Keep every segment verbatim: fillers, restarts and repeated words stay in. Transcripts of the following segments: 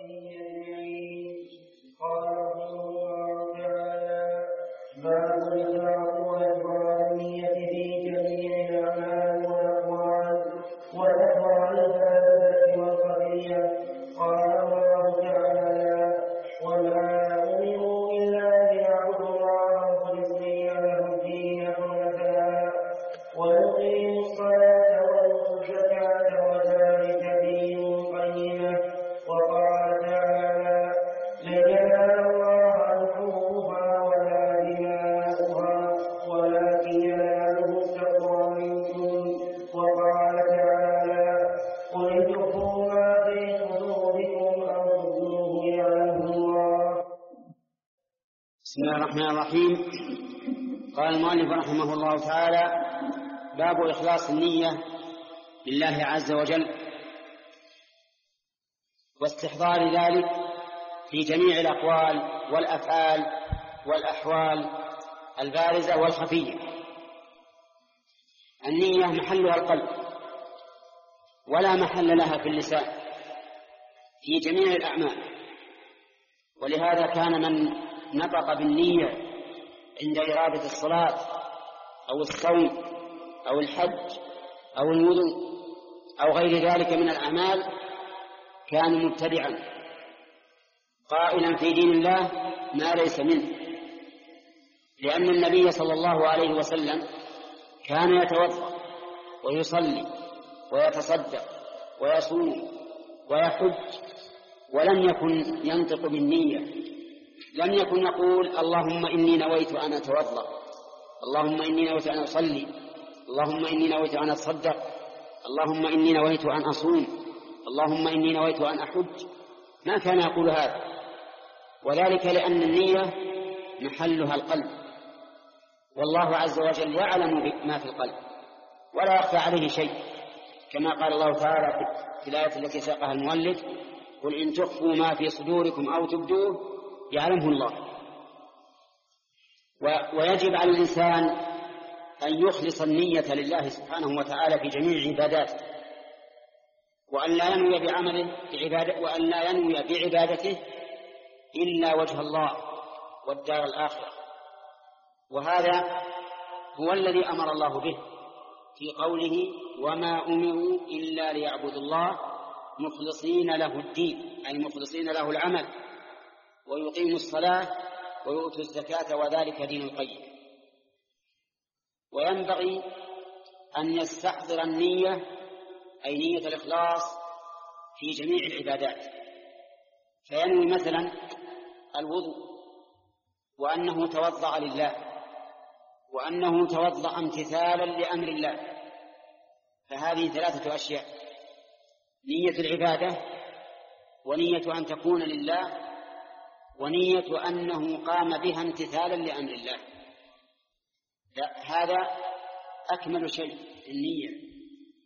بسم الله الرحمن الرحيم. قال المؤلف رحمه الله تعالى: باب إخلاص النية لله عز وجل واستحضار ذلك في جميع الأقوال والأفعال والأحوال البارزة والخفية. النية محلها القلب ولا محل لها في اللسان في جميع الأعمال، ولهذا كان من نطق بالنية عند إرادة الصلاة أو الصوم أو الحج أو الوضوء أو غير ذلك من الأعمال كان مبتدعا قائلا في دين الله ما ليس منه، لأن النبي صلى الله عليه وسلم كان يتوضأ ويصلي ويتصدق ويصوم ويحج ولم يكن ينطق بالنية، لم يكن يقول اللهم إني نويت أن أتوضأ، اللهم إني نويت أن أصلي، اللهم إني نويت أن أتصدق، اللهم إني نويت أن أصوم، اللهم إني نويت أن أحج. ما كان يقول هذا، وذلك لأن النية محلها القلب، والله عز وجل يعلم ما في القلب ولا يخفى عليه شيء، كما قال الله تعالى في الآية التي ساقها المؤلف: قل إن تخفوا ما في صدوركم أو تبدوه يعلمه الله. ويجب على الإنسان أن يخلص النية لله سبحانه وتعالى في جميع عباداته، وأن لا ينوي بعمله بعبادة وأن لا ينوي بعبادته إلا وجه الله والدار الآخرة. وهذا هو الذي أمر الله به في قوله: وما أمروا إلا ليعبدوا الله مخلصين له الدين، أي مخلصين له العمل، ويقيموا الصلاة ويؤتوا الزكاة وذلك دين القيم. وينبغي أن يستحضر النية، أي نية الإخلاص، في جميع العبادات، فينوي مثلا الوضوء وأنه توضأ لله، وأنه توضأ امتثالا لأمر الله، فهذه ثلاثة أشياء: نية العبادة، ونية أن تكون لله، ونية أنه قام بها امتثالا لأمر الله. هذا أكمل شيء النية.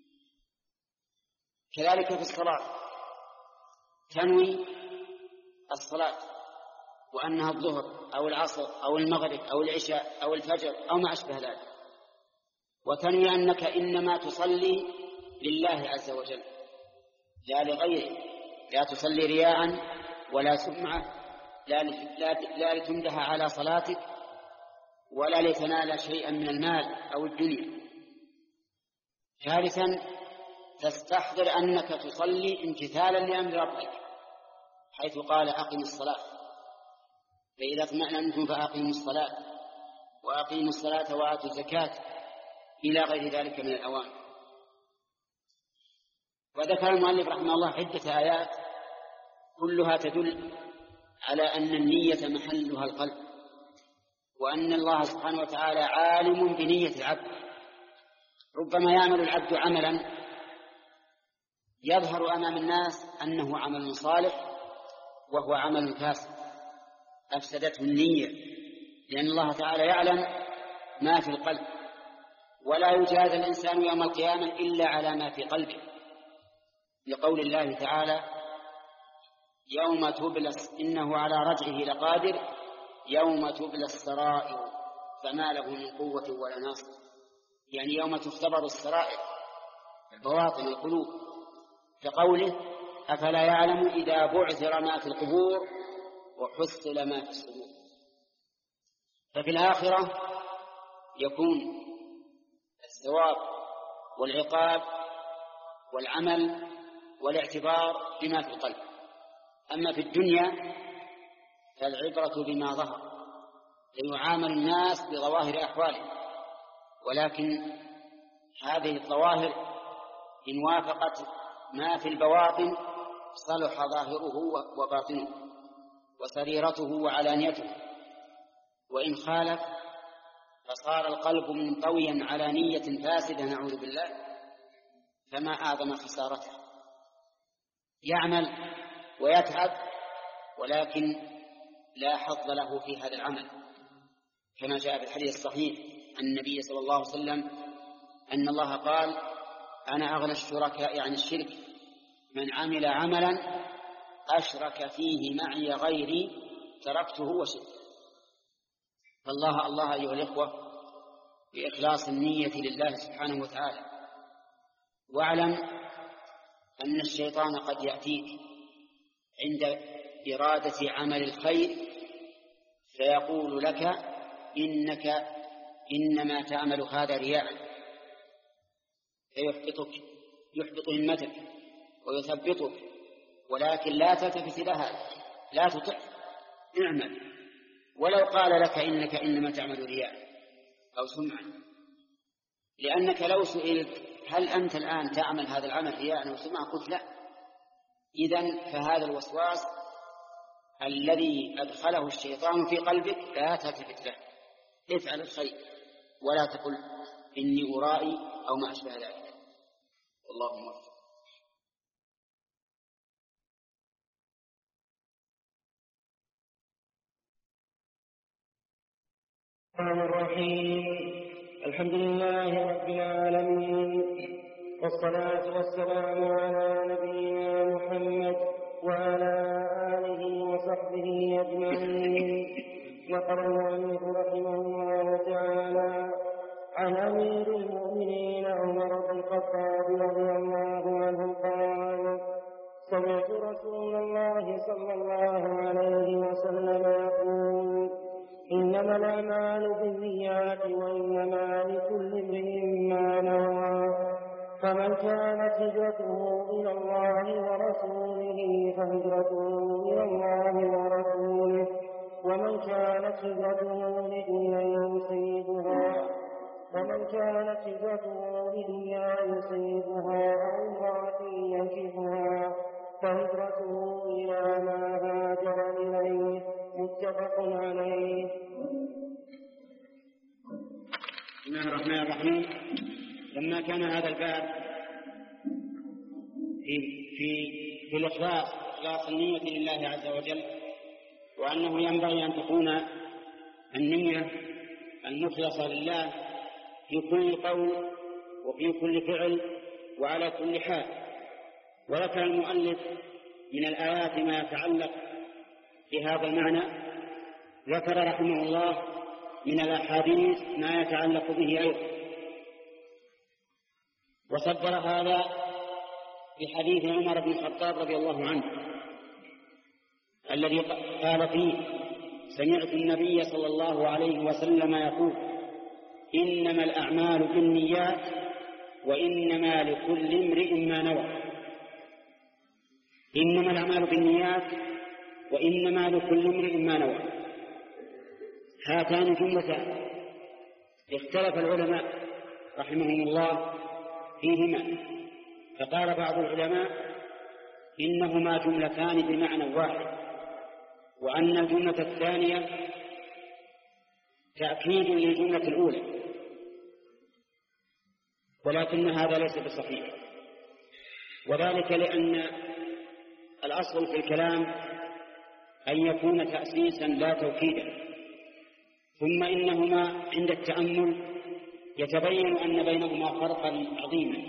كذلك في الصلاة تنوي الصلاة وأنها الظهر أو العصر أو المغرب أو العشاء أو الفجر أو ما أشبه ذلك، وتنوي أنك إنما تصلي لله عز وجل لا لغيره، لا تصلي رياء ولا سمعة، لا, لا, لا لتمدح على صلاتك ولا لتنال شيئا من المال أو الدنيا. ثالثا تستحضر أنك تصلي امتثالا لأمر ربك، حيث قال أقم الصلاة، فإذا اطمأننتم فأقيموا الصلاة وأقيموا الصلاة وآتوا الزكاة إلى غير ذلك من الأوامر. وذكر المؤلف رحمه الله عدة آيات كلها تدل على أن النية محلها القلب، وأن الله سبحانه وتعالى عالم بنية العبد. ربما يعمل العبد عملا يظهر أمام الناس أنه عمل صالح وهو عمل فاسد أفسدته النية، لأن الله تعالى يعلم ما في القلب، ولا يجازى الإنسان يوم القيامة إلا على ما في قلبه، لقول الله تعالى: يوم تبلى إنه على رجعه لقادر يوم تبلى السرائر فما له من قوة ولا ناصر. يعني يوم تختبر السرائر البواطن القلوب، كقوله: أفلا يعلم إذا بعثر ما في القبور وحصل ما في الصدور. ففي الآخرة يكون الثواب والعقاب والعمل والاعتبار بما في القلب. أما في الدنيا فالعبرة بما ظهر، فيعامل الناس بظواهر أحوالهم، ولكن هذه الظواهر إن وافقت ما في البواطن صلح ظاهره وباطنه وسريرته وعلانيته، وإن خالف فصار القلب منطويا على نية فاسدة نعوذ بالله، فما أعظم خسارته. يعمل ويتعب ولكن لا حظ له في هذا العمل، كما جاء في الحديث الصحيح عن النبي صلى الله عليه وسلم أن الله قال: أنا أغنى الشركاء عن الشرك من عمل عملا أشرك فيه معي غيري تركته وشركه. فالله الله أيها الإخوة بإخلاص النية لله سبحانه وتعالى. واعلم أن الشيطان قد يأتيك عند إرادة عمل الخير فيقول لك إنك إنما تعمل هذا رياء، فيحبطك يحبط همتك ويثبطك، ولكن لا تلتفت لها، لا تطع، اعمل ولو قال لك إنك إنما تعمل رياء أو سمعا، لأنك لو سئلت هل أنت الآن تعمل هذا العمل رياء أو سمعا قلت لا، إذن فهذا الوسواس الذي أدخله الشيطان في قلبك لا تلتفت له، افعل الخير ولا تقل إني أرائي أو ما أشبه ذلك. والله موفق. الرحمن الرحيم. الحمد لله رب العالمين، والصلاة والسلام على نبينا محمد وعلى آله وصحبه أجمعين. وقال المؤلف رحمه الله تعالى عن أمير المؤمنين عمر بن الخطاب رضي الله عنه قال: سمعت رسول الله صلى الله عليه وسلم يقول: إنما الأعمال بالنيات وإنما لكل امرئ ما نوى، فمن كانت هجرته إلى الله ورسوله فهجرته إلى الله ورسوله، ومن كانت هجرته لدنيا يصيبها ومن كانت هجرته لدنيا يصيبها أو امرأة ينكحها فهجرته إلى ما هاجر إليه. متفق عليه. بسم الله الرحمن الرحيم. لما كان هذا الباب في في في الإخلاص إخلاص النية لله عز وجل، وأنه ينبغي أن تكون النية المخلصة لله في كل قول وفي كل فعل وعلى كل حال. وذكر المؤلف من الآيات ما يتعلق بهذا المعنى، ذكر رحمه الله من الأحاديث ما يتعلق به أيضا، وصدر هذا بحديث عمر بن الخطاب رضي الله عنه الذي قال فيه: سمعت النبي صلى الله عليه وسلم يقول: إنما الأعمال بالنيات وإنما لكل امرئ ما نوى. إنما الأعمال بالنيات وإنما لكل امرئ ما نوى، هاتان جملتان اختلف العلماء رحمهم الله فيهما، فقال بعض العلماء إنهما جملتان بمعنى واحد، وأن الجملة الثانية تأكيد للجملة الأولى، ولكن هذا ليس بصحيح، وذلك لأن الأصل في الكلام أن يكون تأسيسا لا توكيدا، ثم إنهما عند التأمل يتبين أن بينهما فرقا عظيما،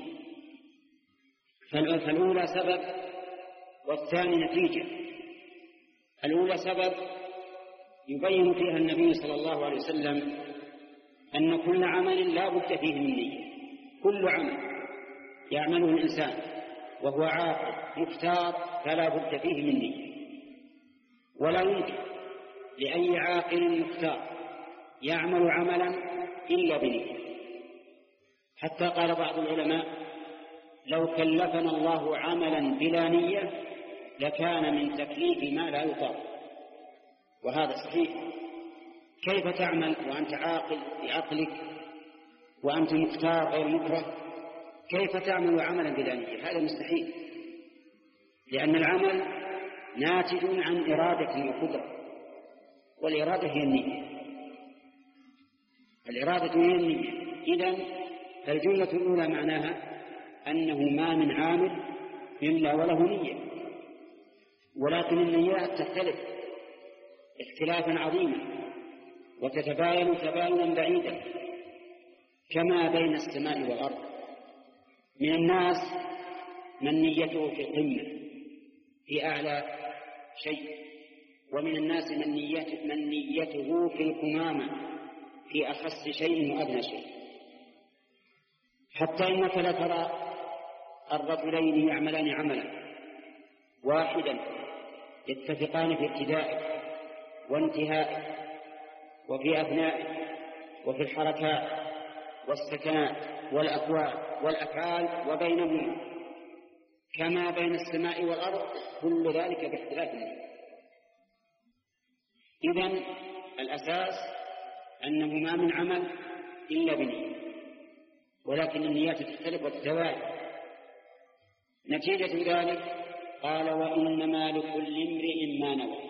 فالأولى سبب والثاني نتيجة. الأولى سبب يبين فيها النبي صلى الله عليه وسلم أن كل عمل لا بد فيه من نية، كل عمل يعمله الإنسان وهو عاقل مختار فلا بد فيه من نية، ولا يمكن لأي عاقل مختار يعمل عملا إلا بنية. حتى قال بعض العلماء: لو كلفنا الله عملا بلا نية لكان من تكليف ما لا يطاق. وهذا صحيح. كيف تعمل وأنت عاقل بعقلك وأنت مختار غير مكره؟ كيف تعمل عملا بلا نية؟ هذا مستحيل، لأن العمل ناتج عن إرادة وقدرة، والإرادة هي النية. الإرادة هي النية. إذن فالجملة الأولى معناها أنه ما من عامل إلا وله نية، ولكن النيات تختلف اختلافا عظيما وتتباين تباينا بعيدا كما بين السماء والأرض. من الناس من نيته في القمة في أعلى شيء، ومن الناس من نيته, من نيته في القمامة في أخص شيء وأدنى شيء. حتى إنك لترى الرجلين يعملان عملا واحدا يتفقان في ابتدائه وانتهائه وفي أثنائه وفي الحركات والسكنات والأقوال والأفعال وبينهما كما بين السماء والأرض، كل ذلك باختلاف النية. إذن الأساس أنه ما من عمل إلا بنية، ولكن النيات تختلف وتتباين. نتيجة ذلك قال: وإنما لكل امرئ ما نوى.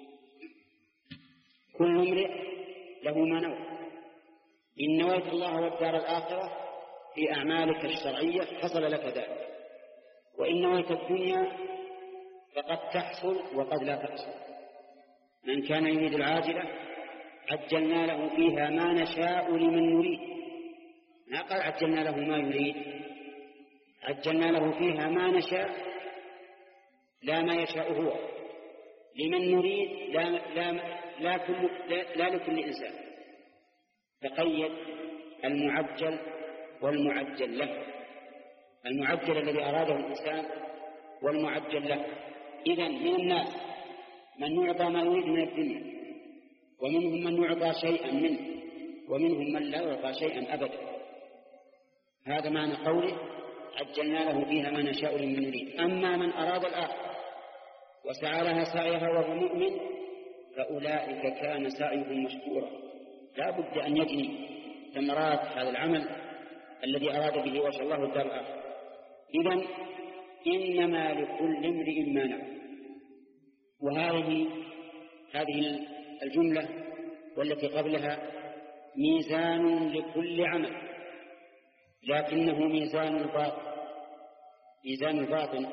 كل امرئ له ما نوى. إن نويت الله والدار الآخرة في أعمالك الشرعية حصل لك ذلك، وإن نويت الدنيا فقد تحصل وقد لا تحصل. من كان يريد العاجلة عجلنا له فيها ما نشاء لمن نريد. ما قال عجلنا له ما يريد، عجلنا له فيها ما نشاء، لا ما يشاء هو، لمن نريد، لا, لا, لا, كل لا, لا لكل إنسان. تقيد المعجل والمعجل له، المعجل الذي أراده الإنسان والمعجل له. إذن من الناس من يعطى ما يريد من الدنيا، ومنهم من يعطى شيئا منه، ومنهم من لا يعطى شيئا أبدا. هذا معنى قوله عجلنا له فيها ما نشاء لمن نريد. أما من أراد الآخرة وسعى لها سعيها وهو مؤمن فأولئك كان سعيهم مشكورا. لا بد أن يجني ثمرات هذا العمل الذي أراد به وجه الله الدار الآخرة. إذن إنما لكل امرئ ما نوى. وهذه هذه الجملة والتي قبلها ميزان لكل عمل، لكنه ميزان الباطن، ميزان الباطن.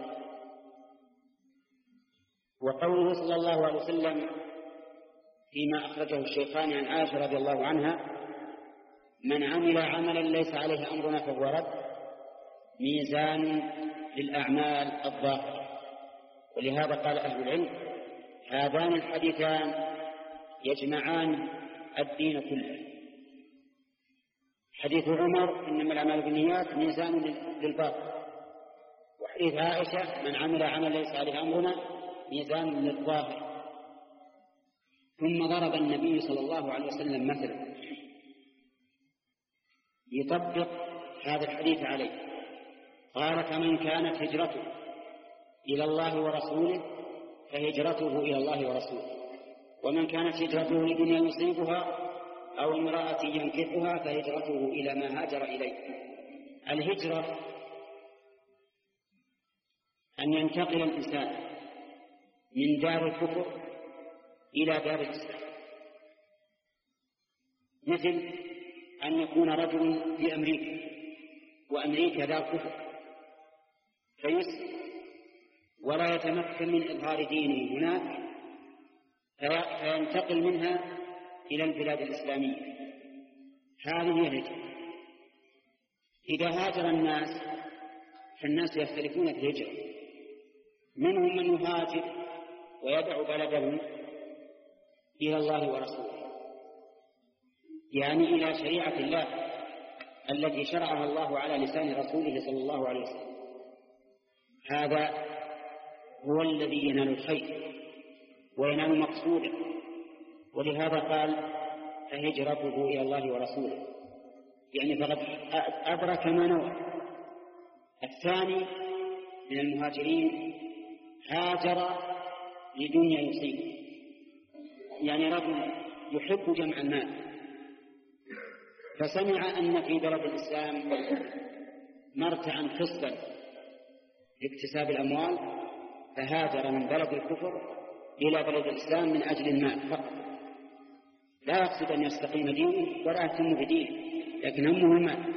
وقوله صلى الله عليه وسلم فيما أخرجه الشيخان عن عائشة رضي الله عنها: من عمل عملا ليس عليه أمرنا فهو رد، ميزان للأعمال الظاهرة. ولهذا قال أهل العلم: هذان الحديثان يجمعان الدين كله. حديث عمر إنما الأعمال بالنيات ميزان للباطن، وحديث عائشة من عمل عملا ليس عليه أمرنا ميزان للظاهر. ثم ضرب النبي صلى الله عليه وسلم مثلا يطبق هذا الحديث عليه، قال: فمن كانت هجرته إلى الله ورسوله فهجرته إلى الله ورسوله، ومن كانت هجرته لدنيا يصيبها أو امرأة ينكحها فهجرته إلى ما هاجر إليه. الهجرة أن ينتقل الإنسان من دار الكفر إلى دار الإسلام، مثل أن يكون رجل في أمريكا وأمريكا دار كفر فيسلم ولا يتمكن من إظهار دينه هناك فينتقل منها إلى البلاد الإسلامية. هذه هي الهجرة. إذا هاجر الناس فالناس يختلفون في الهجرة، منهم من يهاجر ويدع بلده إلى الله ورسوله، يعني إلى شريعة الله التي شرعها الله على لسان رسوله صلى الله عليه وسلم، هذا هو الذي ينال الخير وينال مقصوده، ولهذا قال فهجرته إلى الله ورسوله، يعني فقد أدرك ما نوى. الثاني من المهاجرين هاجر لدنيا يصيب، يعني رجل يحب جمع المال فسمع أن في بلد الإسلام مرتعا خصبا لاكتساب الأموال، فهاجر من بلد الكفر إلى بلد الإسلام من أجل المال فقط، لا يقصد أن يستقيم دينه ولا يهتم بدينه، لكن همه المال.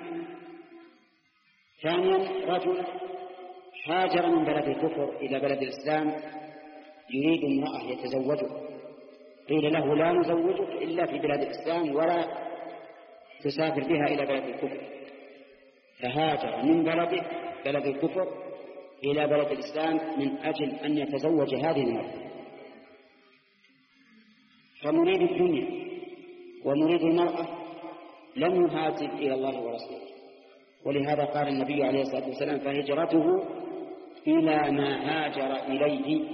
ثانيا رجل هاجر من بلد الكفر إلى بلد الإسلام يريد امرأة يتزوجها، قيل له لا نزوجك إلا في بلاد الإسلام ولا تسافر بها إلى بلد الكفر، فهاجر من بلده بلد الكفر إلى بلد الإسلام من أجل أن يتزوج هذه المرأة. فمريد الدنيا ومريد المرأة لم يهاجر إلى الله ورسوله، ولهذا قال النبي عليه الصلاة والسلام فهجرته إلى ما هاجر إليه،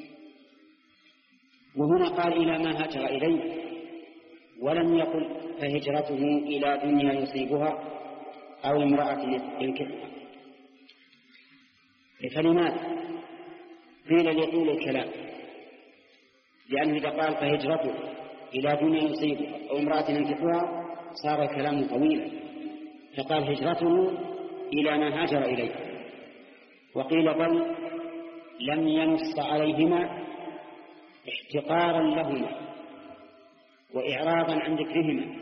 وهنا قال إلى ما هاجر إليه ولم يقل فهجرته إلى دنيا يصيبها أو امرأة ينكحها. فلماذا؟ قيل لطول الكلام، لأنه إذا قال فهجرته إلى دنيا يصيبها أو امرأة ينكحها صار الكلام طويلا، فقال هجرته إلى ما هاجر إليه. وقيل بل لم ينص عليهما احتقارا لهما وإعراضا عن ذكرهما،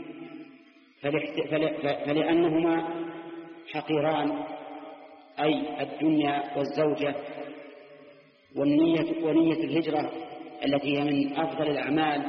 فلأنهما حقيران، أي الدنيا والزوجة والنية ونية الهجرة التي هي من أفضل الأعمال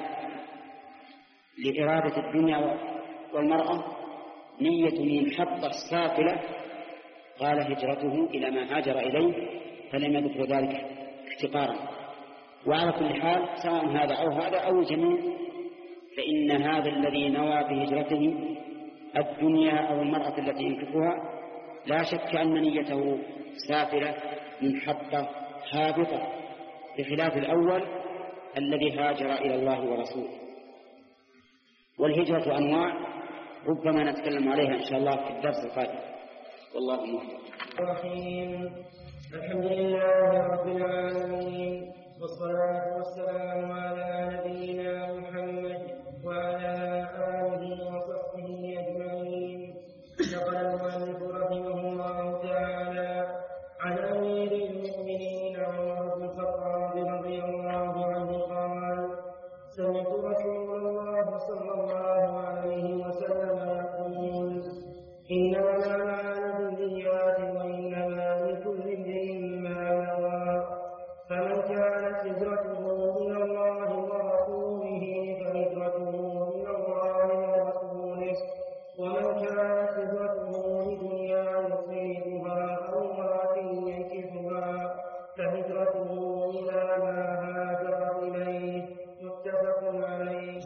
لإرادة الدنيا والمرأة نية منحطة سافلة، قال هجرته إلى ما هاجر إليه فلم يذكر ذلك احتقارا. وعلى كل حال سواء هذا أو هذا أو الجميع، فإن هذا الذي نوى بهجرته الدنيا أو المرأة التي ينكحها لا شك أن نيته سافلة منحطة هابطة، بخلاف الأول الذي هاجر إلى الله ورسوله. والهجرة أنواع ربما نتكلم عليها إن شاء الله في الدرس القادم، والله موفق. الرحيم. الحمد لله رب العالمين، والصلاة والسلام على نبينا محمد وعلى آله وصحبه أجمعين. نقل المؤلف رحمه الله تعالى عن أمير المؤمنين عمر بن الخطاب رضي الله عنه قال: سمعت رسول الله صلى الله عليه وسلم يقول: إنما الأعمال بالنيات وإنما لكل امرئ ما نوى، فمن كانت هجرته إلى الله ورسوله فهجرته إلى الله ورسوله، ومن كانت هجرته لدنيا يصيبها أو امرأة ينكحها فهجرته إلى ما هاجر إليه، متفق عليه.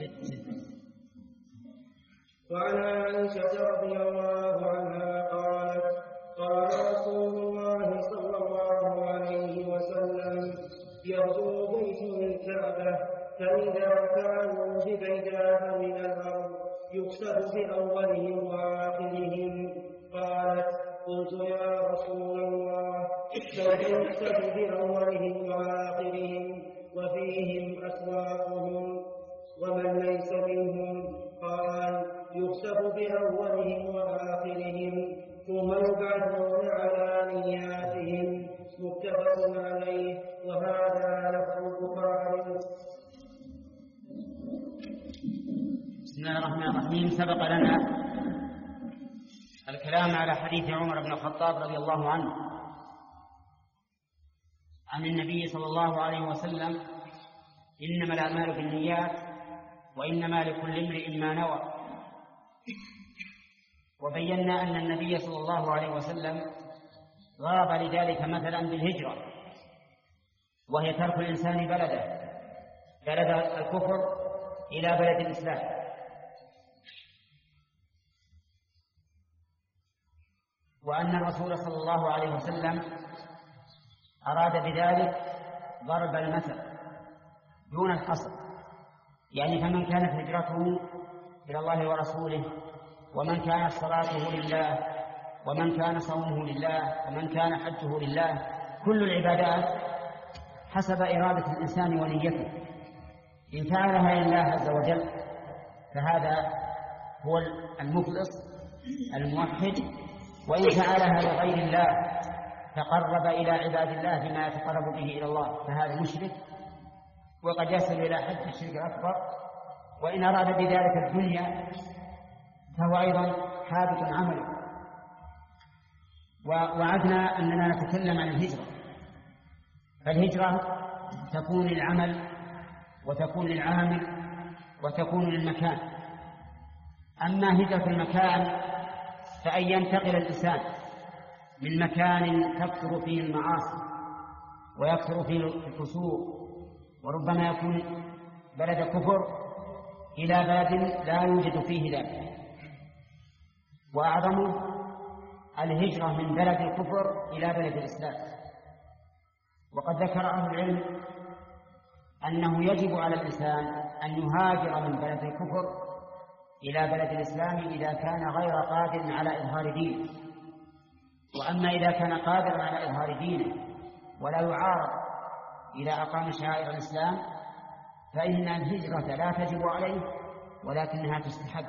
وعن عائشة رضي الله عنها قالت: قال رسول الله صلى الله عليه وسلم: يغزو بيت الكعبة فإذا كانوا ببيداء من الأرض يكسب بأولهم وآخرهم. قالت: قلت يا رسول الله كيف يكسب بأولهم وآخرهم وفيهم أسواقهم ومن ليس منهم؟ قال: يكسب بأولهم وآخرهم ثم يبعثون على نياتهم، متفق عليه. وهذا لفظ البخاري. بسم الله الرحمن الرحيم. سبق لنا الكلام على حديث عمر بن الخطاب رضي الله عنه عن النبي صلى الله عليه وسلم: إنما الأعمال بالنيات وإنما لكل امرئ ما نوى. وبينا أن النبي صلى الله عليه وسلم ضرب لذلك مثلا بالهجرة، وهي ترك الإنسان بلده بلد الكفر إلى بلد الإسلام. وأن الرسول صلى الله عليه وسلم أراد بذلك ضرب المثل دون الحصر، يعني فمن كانت هجرته إلى الله ورسوله، ومن كانت صلاته لله، ومن كان صومه لله، ومن كان حجه لله، كل العبادات حسب إرادة الإنسان ونيته. إن فعلها لله عز وجل فهذا هو المخلص الموحد، وإن فعلها لغير الله تقرب إلى عباد الله بما يتقرب به إلى الله فهذا مشرك، وقد يصل إلى حد الشرك الأكبر. وإن أراد بذلك الدنيا فهو أيضا حابط عمله. ووعدنا أننا نتكلم عن الهجرة، فالهجرة تكون للعمل وتكون للعامل وتكون للمكان. أما هجرة المكان فأن ينتقل الإنسان من مكان تكثر فيه المعاصي ويكثر فيه الفسوق وربما يكون بلد كفر إلى بلد لا يوجد فيه ذلك. وأعظم الهجرة من بلد الكفر إلى بلد الإسلام. وقد ذكر أهل العلم أنه يجب على الإنسان أن يهاجر من بلد الكفر إلى بلد الإسلام إذا كان غير قادر على إظهار دينه. وأما إذا كان قادرا على إظهار دينه ولا يعارض إذا أقام شعائر الإسلام فإن الهجرة لا تجب عليه ولكنها تستحب.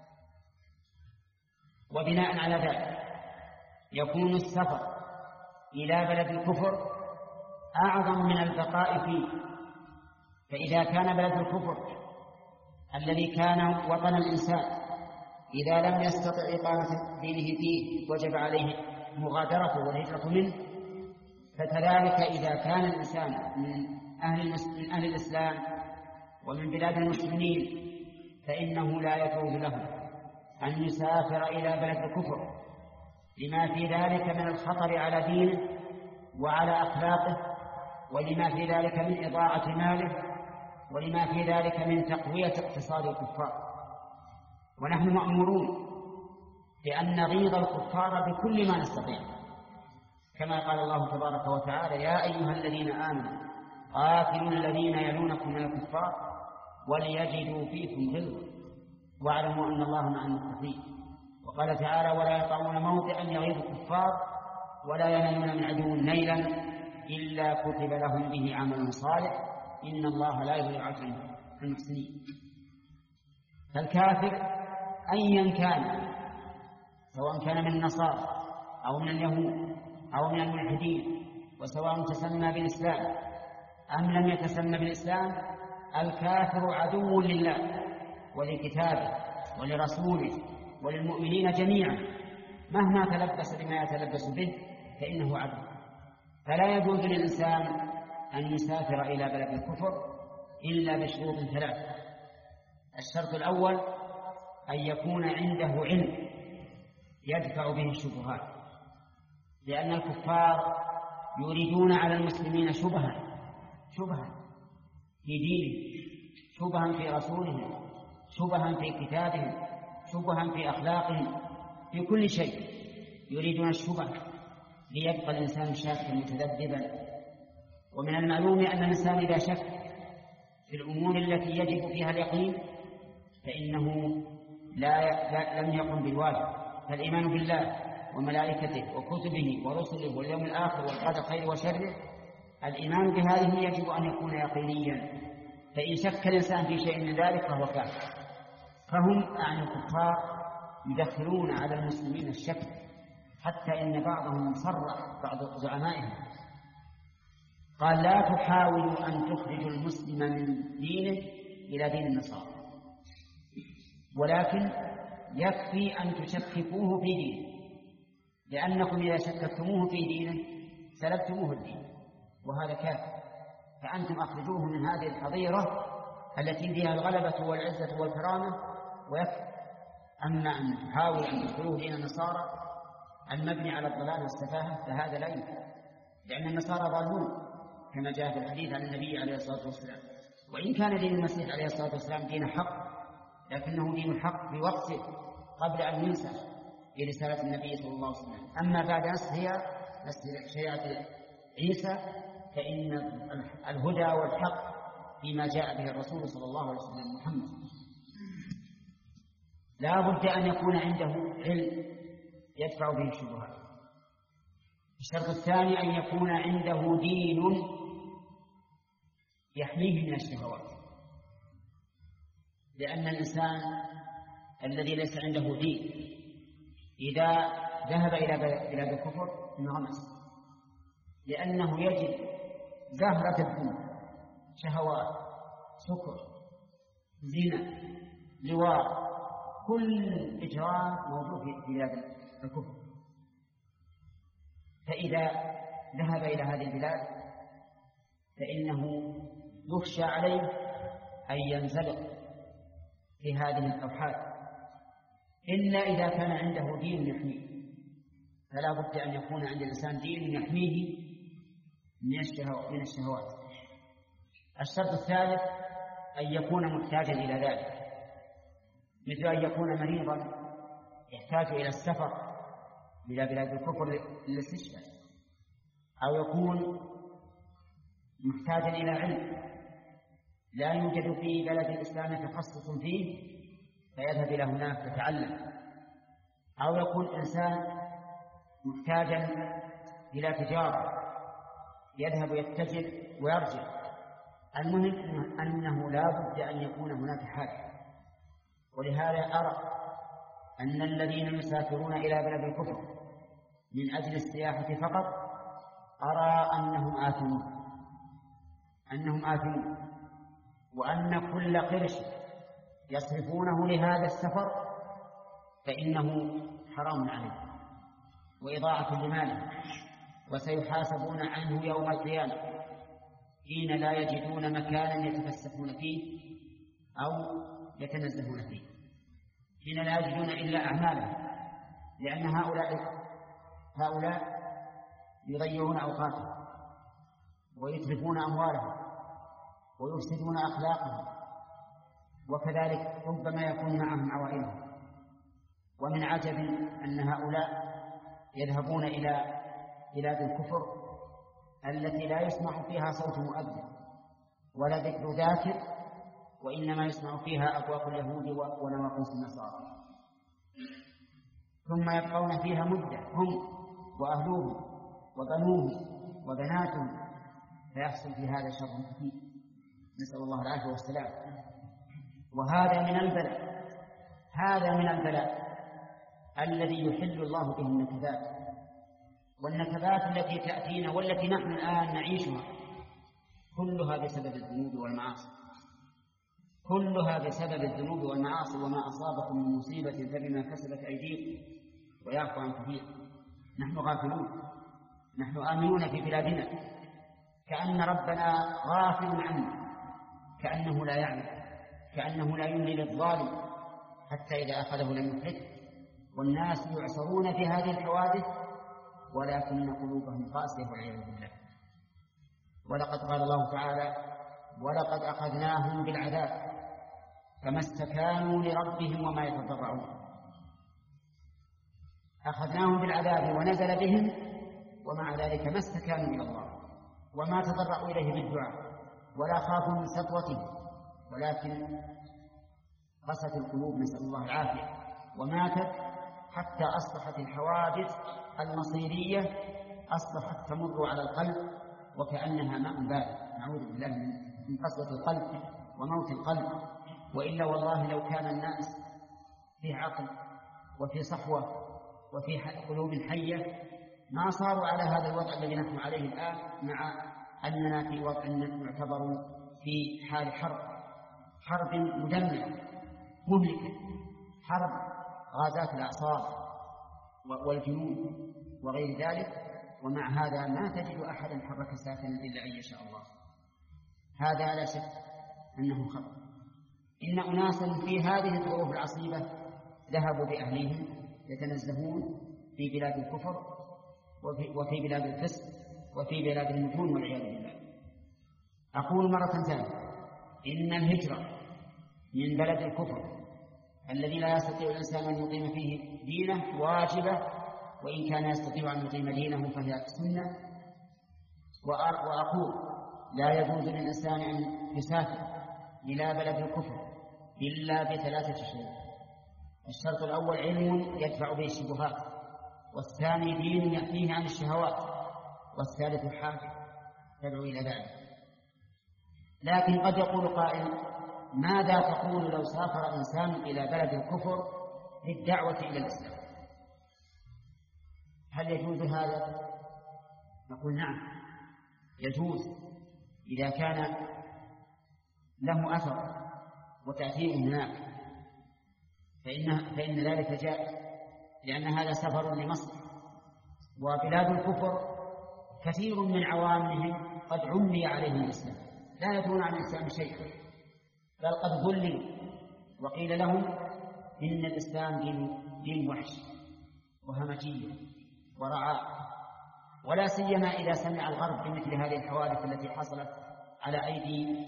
وبناء على ذلك يكون السفر إلى بلد الكفر أعظم من البقاء فيه. فإذا كان بلد الكفر الذي كان وطن الإنسان إذا لم يستطع إقامة دينه فيه وجب عليه مغادرته والهجرة منه، فكذلك إذا كان الإنسان من أهل, من أهل الإسلام ومن بلاد المسلمين فإنه لا يجوز له أن يسافر إلى بلد الكفر لما في ذلك من الخطر على دينه وعلى أخلاقه، ولما في ذلك من إضاعة ماله، ولما في ذلك من تقوية اقتصاد الكفار. ونحن مأمورون بأن نغيظ الكفار بكل ما نستطيع، كما قال الله تبارك وتعالى: يا أيها الذين آمنوا قاتلوا الذين يلونكم من الكفار وليجدوا فيكم غلظة واعلموا أن الله مع المتقين. وقال تعالى: ولا يطعون موطئا يغيظ الكفار ولا ينالون من عدو نيلا إلا كتب لهم به عمل صالح إن الله لا يضيع أجر المحسنين. فالكافر أيا كان، سواء كان من النصارى أو من اليهود أو من الملحدين، وسواء تسمى بالإسلام أم لم يتسمى بالإسلام، الكافر عدو لله ولكتابه ولرسوله وللمؤمنين جميعا، مهما تلبس بما يتلبس به فإنه عدو. فلا يجوز للإنسان أن يسافر إلى بلد الكفر إلا بشروط ثلاث. الشرط الأول أن يكون عنده علم يدفع به الشبهات، لأن الكفار يريدون على المسلمين شبها شبها في دينهم، شبها في رسولهم، شبها في كتابهم، شبها في أخلاقهم، في كل شيء يريدون الشبه ليبقى الإنسان شاكا متذبذبا. ومن المعلوم أن الإنسان إذا شك في الأمور التي يجب فيها اليقين فإنه لا, لا لم يقم بالواجب. فالإيمان بالله وملائكته وكتبه ورسله واليوم الآخر والقدر خير وشره، الإيمان بهذه يجب أن يكون يقينيا. فإن شك الإنسان في شيء من ذلك فهو كافر. فهم عن الكفار يدخلون على المسلمين الشك، حتى إن بعضهم صرح بعض زعمائهم قال: لا تحاولوا أن تخرجوا المسلم من دينه إلى دين النصارى، ولكن يكفي أن تشككوه في دينه، لأنكم إذا شككتموه في دينه سلبتموه الدين، وهذا كافر. فأنتم أخرجوه من هذه الحظيرة التي فيها الغلبة والعزة والكرامة ويكفي. أما أن تحاول أن تدخلوه دين النصارى المبني على الضلال والسفاهة فهذا لا يمكن، لأن النصارى ضالون كما جاء في الحديث عن النبي عليه الصلاة والسلام. وإن كان دين المسيح عليه الصلاة والسلام دين حق، لكنه دين الحق في وقته قبل أن ينسخ برسالة النبي صلى الله عليه وسلم. أما بعد نسخ هي شريعة عيسى فإن الهدى والحق فيما جاء به الرسول صلى الله عليه وسلم محمد. لا بد أن يكون عنده علم يدفع به الشبهات. الشرط الثاني أن يكون عنده دين يحميه من الشهوات، لأن الإنسان الذي ليس عنده دين إذا ذهب إلى بلاد الكفر انغمس، لأنه يجد زهرة الدنيا، شهوات، سكر، زنا، لواء، كل إجرام موجود في بلاد الكفر. فإذا ذهب إلى هذه البلاد فإنه يخشى عليه أن ينزلق في هذه الأوحاد، إلا إذا كان عنده دين يحميه. فلا بد أن يكون عند الإنسان دين يحميه من الشهوات. الشرط الثالث أن يكون محتاجا إلى ذلك، مثل أن يكون مريضا يحتاج إلى السفر إلى بلاد الكفر للاستشفاء، أو يكون محتاجا إلى علم لا يوجد في بلد الإسلام تخصص فيه فيذهب إلى هناك يتعلم، أو يكون إنسان محتاجا إلى تجارة يذهب يتجر ويرجع. المهم أنه لا بد أن يكون هناك حاجة. ولهذا أرى أن الذين يسافرون إلى بلد الكفر من أجل السياحة فقط أرى أنهم آثمون أنهم آثمون وأن كل قرش يصرفونه لهذا السفر فإنه حرام عليه وإضاعة لماله، وسيحاسبون عنه يوم القيامة حين لا يجدون مكانا يتفسحون فيه أو يتنزهون فيه، حين لا يجدون إلا أعمالهم، لأن هؤلاء هؤلاء يضيعون أوقاتهم ويتلفون أموالهم ويفسدون أخلاقهم، وكذلك ربما يكون معهم عوائلهم. ومن عجب أن هؤلاء يذهبون إلى بلاد الكفر التي لا يسمع فيها صوت مؤذن ولا ذكر ذاكر، وإنما يسمع فيها أبواق اليهود ونواقص النصارى، ثم يبقون فيها مدة هم وأهلوهم وبنوهم وبناتهم، فيحصل في هذا شر كثير، نسأل الله العافية والسلام. وهذا من البلاء هذا من البلاء الذي يحل الله به النكبات، والنكبات التي تأتينا والتي نحن الآن نعيشها كلها بسبب الذنوب والمعاصي، كلها بسبب الذنوب والمعاصي. وما أصابكم من مصيبة فبما كسبت أيديكم ويعفو عن كثير. نحن غافلون، نحن آمنون في بلادنا كأن ربنا غافل عنا، كأنه لا يعلم، كأنه لا يملي للظالم حتى إذا أخذه لم يفلته. والناس يعصرون في هذه الحوادث ولكن قلوبهم قاسية والعياذ بالله. ولقد قال الله تعالى: ولقد أخذناهم بالعذاب فما استكانوا لربهم وما يتضرعون. أخذناهم بالعذاب ونزل بهم ومع ذلك ما استكانوا إلى الله وما تضرعوا إليه بالدعاء ولا خافوا من سطوته، ولكن قست القلوب، نسأل الله العافية، وماتت حتى أصبحت الحوادث المصيرية أصبحت تمر على القلب وكأنها ماء بارد، نعوذ بالله من قسوة القلب وموت القلب. وإلا والله لو كان الناس في عقل وفي صحوة وفي قلوب حية ما صاروا على هذا الوضع الذي نحن عليه الآن، مع أننا في وضع يعتبر في حال حرب حرب مدمرة مهلكة، حرب غازات الأعصاب والجنود وغير ذلك، ومع هذا ما تجد أحدا حرك ساكنا إلا أن يشاء الله. هذا لا شك أنه خطأ. إن أناسا في هذه الظروف العصيبة ذهبوا بأهليهم يتنزهون في بلاد الكفر وفي, وفي بلاد الفسق وفي بلاد النجوم والعياذ بالله. أقول مرة ثانية: إن الهجرة من بلد الكفر الذي لا يستطيع الإنسان أن يقيم فيه دينه واجبة، وإن كان يستطيع أن يقيم دينه فهي سنة وأقول لا يجوز للإنسان أن يسافر إلى بلد الكفر إلا بثلاثة شروط. الشرط الأول علم يدفع به الشبهات، والثاني دين يحميه عن الشهوات، والثالث حاجة تدعو إلى ذلك. لكن قد يقول قائل ماذا تقول لو سافر إنسان إلى بلد الكفر للدعوة إلى الإسلام؟ هل يجوز هذا؟ نقول نعم يجوز إذا كان له أثر وتأثير هناك، فإن, فإن ذلك جائز، لأن هذا سفر لمصلحة. وبلاد الكفر كثير من عوامهم قد عمي عليهم الإسلام، لا يدرون عن الإسلام شيئا، بل قد ضللوا وقيل لهم إن الإسلام دين, دين وحش وهمجية ورعاء، ولا سيما إذا سمع الغرب بمثل هذه الحوادث التي حصلت على أيدي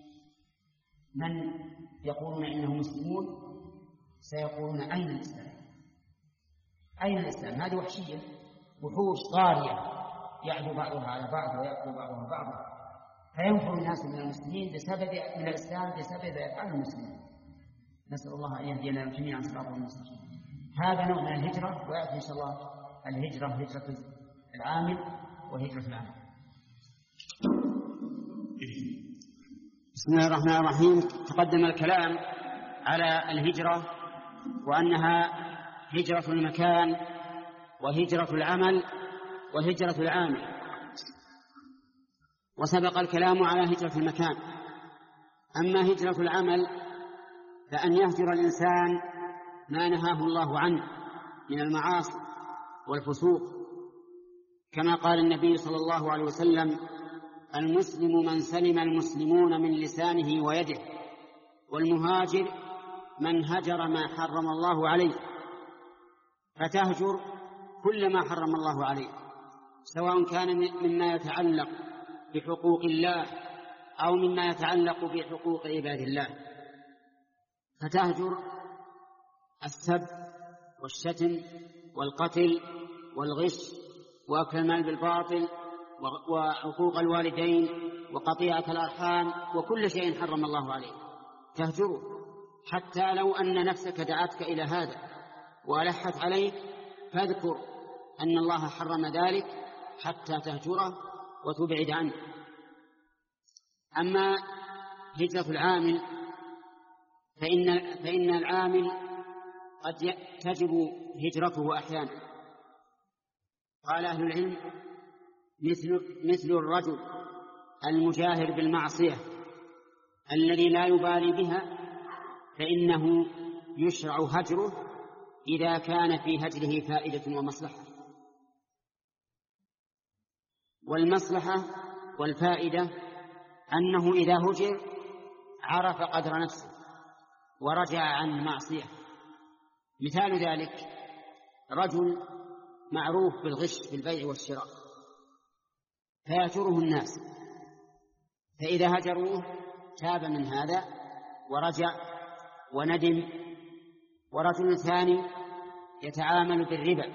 من يقولون إنهم مسلمون، سيقولون أين الإسلام؟ أين الإسلام؟ هذه وحشية، وحوش طارية يعدو بعضها على بعض ويأكل بعضها بعضا، فينفر الناس من المسلمين بسبب من الإسلام بسبب أفعال المسلمين. نسأل الله أن يهدينا جميعا صراطا المستقيم. هذا نوع من الهجرة، ويأتي إن شاء الله الهجرة هجرة العامل وهجرة العمل. بسم الله الرحمن الرحيم. تقدم الكلام على الهجرة وأنها هجرة المكان وهجرة العمل وهجرة العامل، وسبق الكلام على هجرة المكان. أما هجرة العمل فأن يهجر الإنسان ما نهاه الله عنه من المعاصي والفسوق، كما قال النبي صلى الله عليه وسلم: المسلم من سلم المسلمون من لسانه ويده، والمهاجر من هجر ما حرم الله عليه. فتهجر كل ما حرم الله عليه، سواء كان مما يتعلق بحقوق الله أو مما يتعلق بحقوق عباد الله. فتهجر السب والشتم والقتل والغش وأكل المال بالباطل وحقوق الوالدين وقطيعة الأرحام وكل شيء حرم الله عليه تهجره، حتى لو أن نفسك دعتك إلى هذا وألحت عليك فاذكر أن الله حرم ذلك حتى تهجره وتبعد عنه. أما هجرة العامل فإن, فإن العامل قد تجب هجرته أحيانا. قال أهل العلم: مثل, مثل الرجل المجاهر بالمعصية الذي لا يبالي بها، فإنه يشرع هجره إذا كان في هجره فائدة ومصلحة. والمصلحة والفائدة أنه إذا هجر عرف قدر نفسه ورجع عن المعصية. مثال ذلك رجل معروف بالغش في البيع والشراء فيهجره الناس، فإذا هجروه تاب من هذا ورجع وندم. ورجل ثاني يتعامل بالربا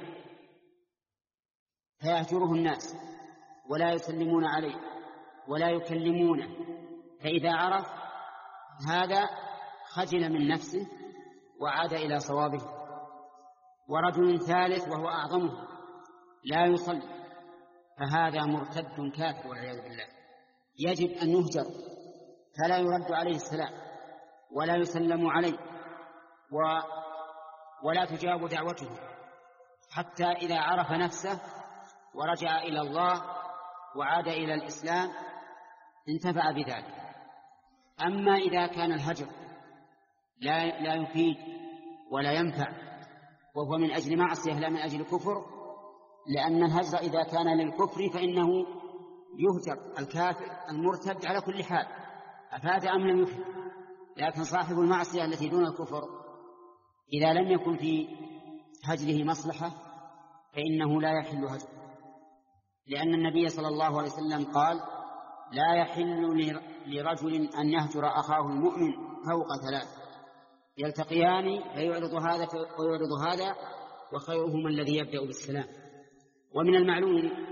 فيهجره الناس ولا يسلمون عليه ولا يكلمونه، فإذا عرف هذا خجل من نفسه وعاد إلى صوابه. ورجل ثالث وهو أعظمه لا يصلي، فهذا مرتد كافر والعياذ بالله، يجب أن يهجر فلا يرد عليه السلام ولا يسلم عليه و ولا تجاب دعوته حتى إذا عرف نفسه ورجع إلى الله وعاد إلى الإسلام انتفع بذلك. أما إذا كان الهجر لا, لا يفيد ولا ينفع وهو من أجل معصية لا من أجل كفر، لأن الهجر إذا كان للكفر فإنه يهجر الكافر المرتد على كل حال، أفاد أم لم يفيد. لكن صاحب المعصية التي دون الكفر إذا لم يكن في هجره مصلحة فإنه لا يحل هجره، لأن النبي صلى الله عليه وسلم قال: لا يحل لرجل أن يهجر أخاه المؤمن فوق ثلاث، يلتقيان فيعرض هذا ويعرض هذا وخيرهما الذي يبدأ بالسلام. ومن المعلوم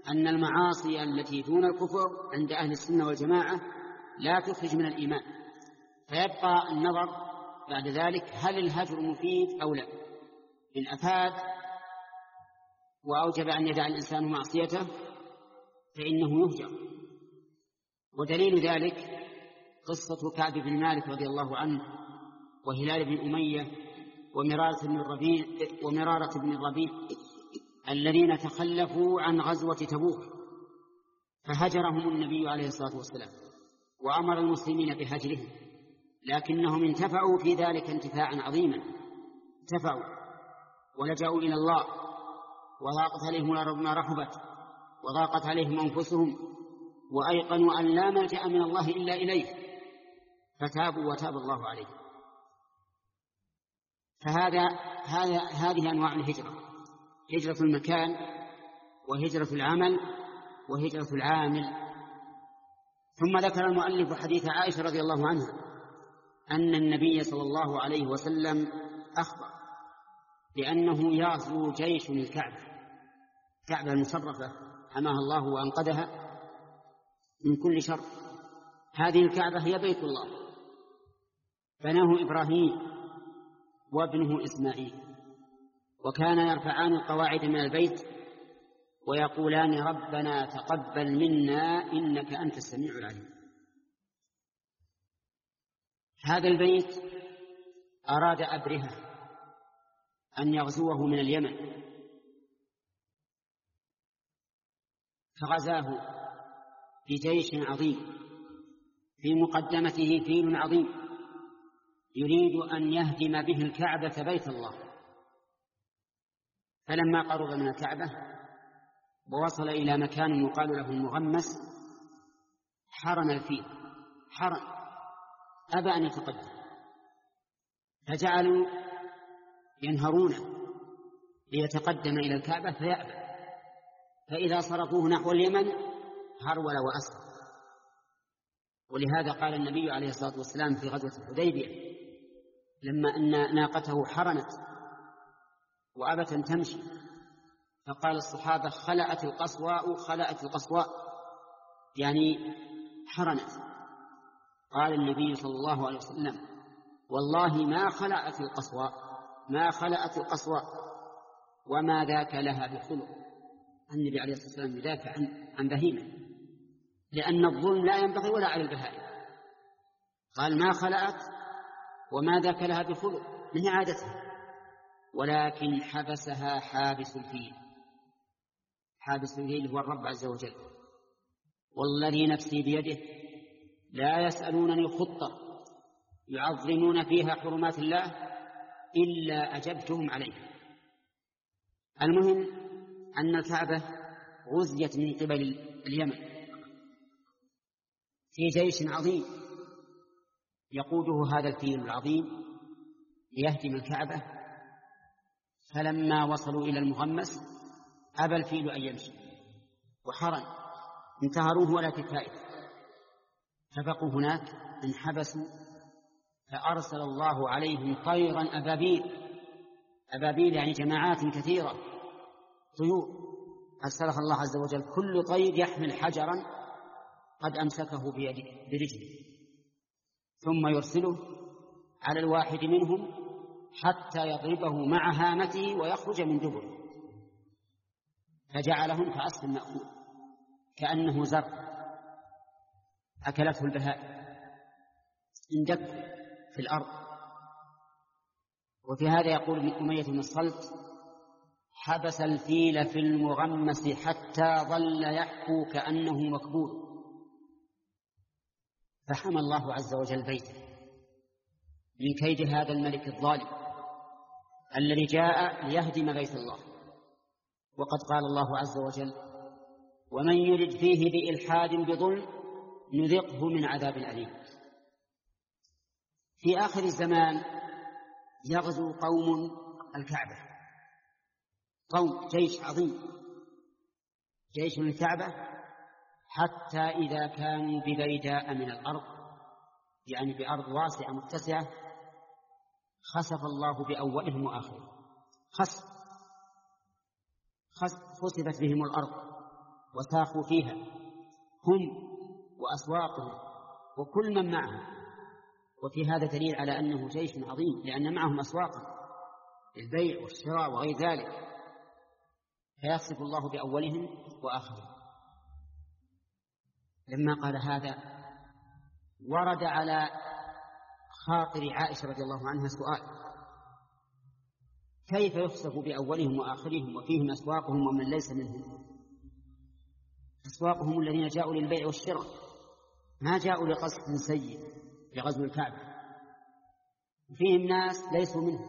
أن المعاصي التي دون الكفر عند أهل السنة والجماعة لا تخرج من الإيمان، فيبقى النظر بعد ذلك هل الهجر مفيد أو لا. إن أفاد وأوجب أن يدع الإنسان معصيته فإنه يهجر. ودليل ذلك قصة كعب بن مالك رضي الله عنه وهلال بن أمية ومرارة بن الربيع ومرارة بن الربيع الذين تخلفوا عن غزوة تبوك، فهجرهم النبي عليه الصلاة والسلام وأمر المسلمين بهجرهم، لكنهم انتفعوا في ذلك انتفاعا عظيما، انتفعوا ولجأوا إلى الله، وضاقت عليهم الأرض ما رحبت وضاقت عليهم أنفسهم، وأيقنوا أن لا ملجأ من الله إلا إليه، فتابوا وتاب الله عليهم. فهذا هذا هذه أنواع الهجرة: هجرة المكان، وهجرة العمل، وهجرة العامل. ثم ذكر المؤلف حديث عائشة رضي الله عنها أن النبي صلى الله عليه وسلم أخبر بأنه يغزو جيش الكعبة، الكعبة المشرفة حماها الله وأنقذها من كل شر. هذه الكعبة هي بيت الله، بناه إبراهيم وابنه إسماعيل، وكان يرفعان القواعد من البيت ويقولان ربنا تقبل منا إنك أنت السميع العليم. هذا البيت أراد أبرهة أن يغزوه من اليمن، فغزاه بجيش عظيم في مقدمته فيل عظيم يريد أن يهدم به الكعبة بيت الله. فلما قرب من الكعبة ووصل إلى مكان يقال له المغمس حرن الفيل، حرن أبى أن يتقدم، فجعلوا ينهرونه ليتقدم إلى الكعبة فيأبى، فإذا صرفوه نحو اليمن هرول وأسرع. ولهذا قال النبي عليه الصلاة والسلام في غزوة الحديبية لما أن ناقته حرنت وأبت أن تمشي، فقال الصحابة خلأت القصواء خلأت القصواء، يعني حرنت. قال النبي صلى الله عليه وسلم والله ما خلأت القصواء ما خلأت القصواء وما ذاك لها بخلق. النبي عليه الصلاة والسلام يدافع عن, عن بهيمة، لأن الظلم لا ينبغي ولا على البهائم. قال ما خلأت وما ذاك لها بخلق، من عادتها، ولكن حبسها حابس الفيل. حابس الفيل هو الرب عز وجل. والذي نفسي بيده لا يسألونني خطة يعظمون فيها حرمات الله إلا أجبتهم عليها. المهم أن الكعبة غزيت من قبل اليمن في جيش عظيم يقوده هذا الفيل العظيم ليهدم الكعبة. فلما وصلوا إلى المغمس أبى الفيل أن يمشي وحرن، انتهروه ولا كفاية، فبقوا هناك انحبسوا. فأرسل الله عليهم طيرا أبابيل، أبابيل يعني جماعات كثيرة طيور، أرسلها الله عز وجل كل طير يحمل حجرا قد أمسكه بيده برجله، ثم يرسله على الواحد منهم حتى يضربه مع هامته ويخرج من دبره، فجعلهم كعصف مأكول كأنه زرع أكلته البهائم، اندك في الأرض. وفي هذا يقول ابن أمية بن الصلت حبس الفيل في المغمس حتى ظل يحكو كأنه مكبول، فحمى الله عز وجل بيته من كيد هذا الملك الظالم الذي جاء ليهدم بيت الله. وقد قال الله عز وجل ومن يرد فيه بإلحاد بظلم نذقه من عذاب أليم. في آخر الزمان يغزو قوم الكعبة، قوم جيش عظيم جيش الكعبة، حتى إذا كانوا ببيداء من الأرض، يعني بأرض واسعة متسعة، خسف الله بأولهم وآخرهم، خسف خسفت بهم الأرض وساقوا فيها هم وأسواقهم وكل من معهم. وفي هذا دليل على أنه جيش عظيم، لأن معهم أسواقا للبيع والشراء وغير ذلك، فيصف الله بأولهم وآخرهم. لما قال هذا ورد على خاطر عائشة رضي الله عنها سؤال: كيف يخسف بأولهم وآخرهم وفيهم أسواقهم ومن ليس منهم؟ أسواقهم الذين جاءوا للبيع والشراء، ما جاءوا لقصد سيء لغزو الكعبة، وفيهم ناس ليسوا منهم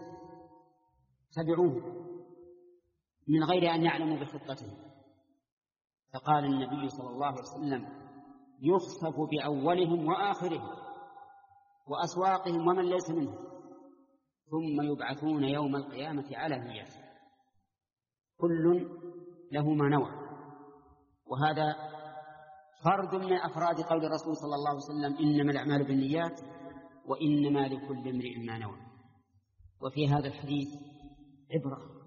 تبعوه من غير أن يعلموا بخطتهم. فقال النبي صلى الله عليه وسلم: يخسف بأولهم وآخرهم وأسواقهم ومن ليس منهم، ثم يبعثون يوم القيامة على نياتهم، كل له ما نوى. وهذا فرد من أفراد قول الرسول صلى الله عليه وسلم: إنما الأعمال بالنيات وإنما لكل امرئ ما نوى. وفي هذا الحديث عبرة